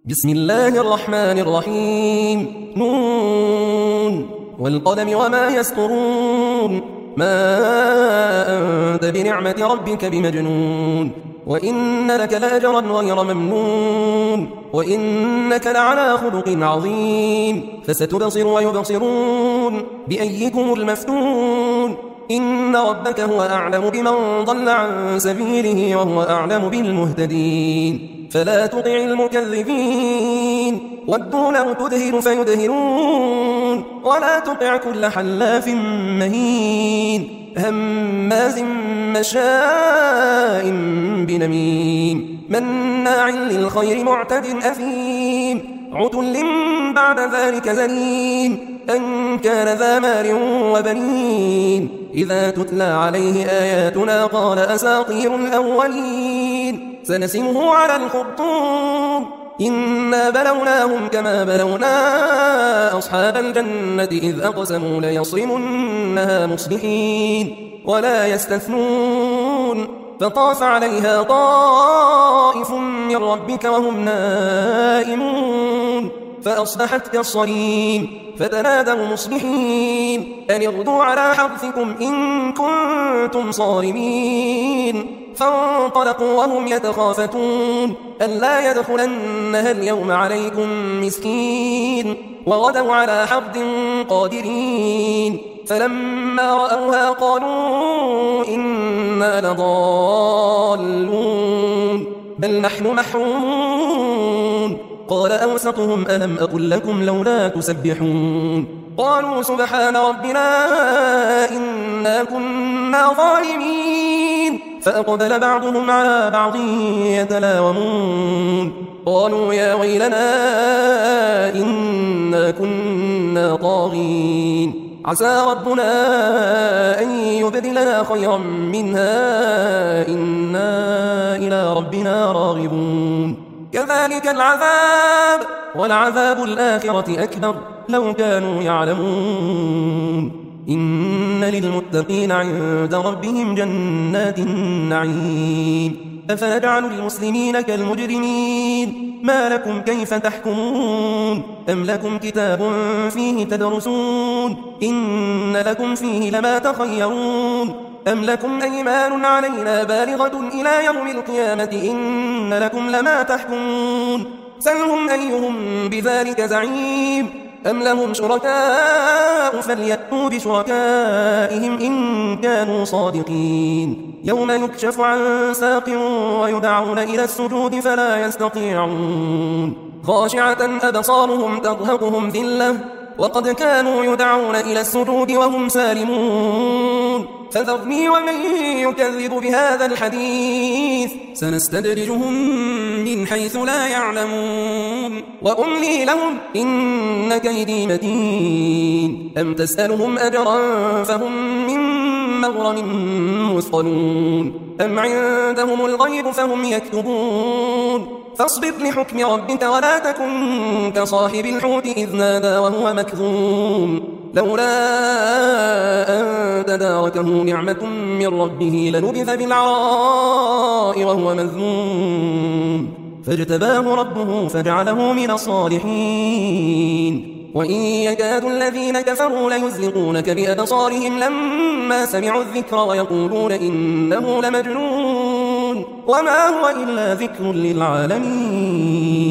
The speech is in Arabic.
بسم الله الرحمن الرحيم نون والقلم وما يسطرون ما أنت بنعمة ربك بمجنون وإن لك لأجرا غير ممنون وإنك لعلى خلق عظيم فستبصر ويبصرون بأيكم المفتون إن ربك هو أعلم بمن ضل عن سبيله وهو أعلم بالمهتدين فلا تطع المكذبين ودوا لو تدهن فيدهنون ولا تطع كل حلاف مهين هماز مشاء بنميم مناع للخير معتد أثيم عتل بعد ذلك زنيم أن كان ذا مال وبنين إذا تتلى عليه آياتنا قال أساطير الأولين سنسمه على الخرطوم إنا بلوناهم كما بلونا أصحاب الجنة إذ أقسموا ليصرمنها مصبحين ولا يستثنون فطاف عليها طائف من ربك وهم نائمون فأصبحت كالصريم فتنادوا مصبحين أن اغدوا على حرثكم إن كنتم صارمين فانطلقوا وهم يتخافتون ألا يدخلنها اليوم عليكم مسكين وغدوا على حرد قادرين فلما رأوها قالوا إنا لضالون بل نحن محرومون قال أوسطهم ألم أقل لكم لولا تسبحون قالوا سبحان ربنا إنا كنا ظالمين فأقبل بعضهم على بعض يتلاومون قالوا يا ويلنا إنا كنا طاغين عسى ربنا أن يبدلنا خيرا منها إنا إلى ربنا راغبون كذلك العذاب ولعذاب الآخرة أكبر لو كانوا يعلمون إن للمتقين عند ربهم جنات النعيم أفنجعل المسلمين كالمجرمين ما لكم كيف تحكمون أم لكم كتاب فيه تدرسون إن لكم فيه لما تخيرون أم لكم أيمان علينا بالغة إلى يوم القيامة إن لكم لما تحكمون سلهم أيهم بذلك زعيم أم لهم شركاء فليأتوا بشركائهم إن كانوا صادقين يوم يكشف عن ساق ويدعون إلى السجود فلا يستطيعون خاشعة أبصارهم ترهقهم ذلة وقد كانوا يدعون إلى السجود وهم سالمون فذرني ومن يكذب بهذا الحديث سنستدرجهم من حيث لا يعلمون وأملي لهم إن كيدي متين أم تسألهم أجرا فهم من مغرم مثقلون أم عندهم الغيب فهم يكتبون فاصبر لحكم ربك ولا تكن كصاحب الحوت إذ نادى وهو مكذوم لولا أن تداركه نعمة من ربه لنبذ بالعراء وهو مذموم فاجتباه ربه فجعله من الصالحين وإن يكاد الذين كفروا ليزلقونك بأبصارهم لما سمعوا الذكر ويقولون إنه لمجنون وما هو إلا ذكر للعالمين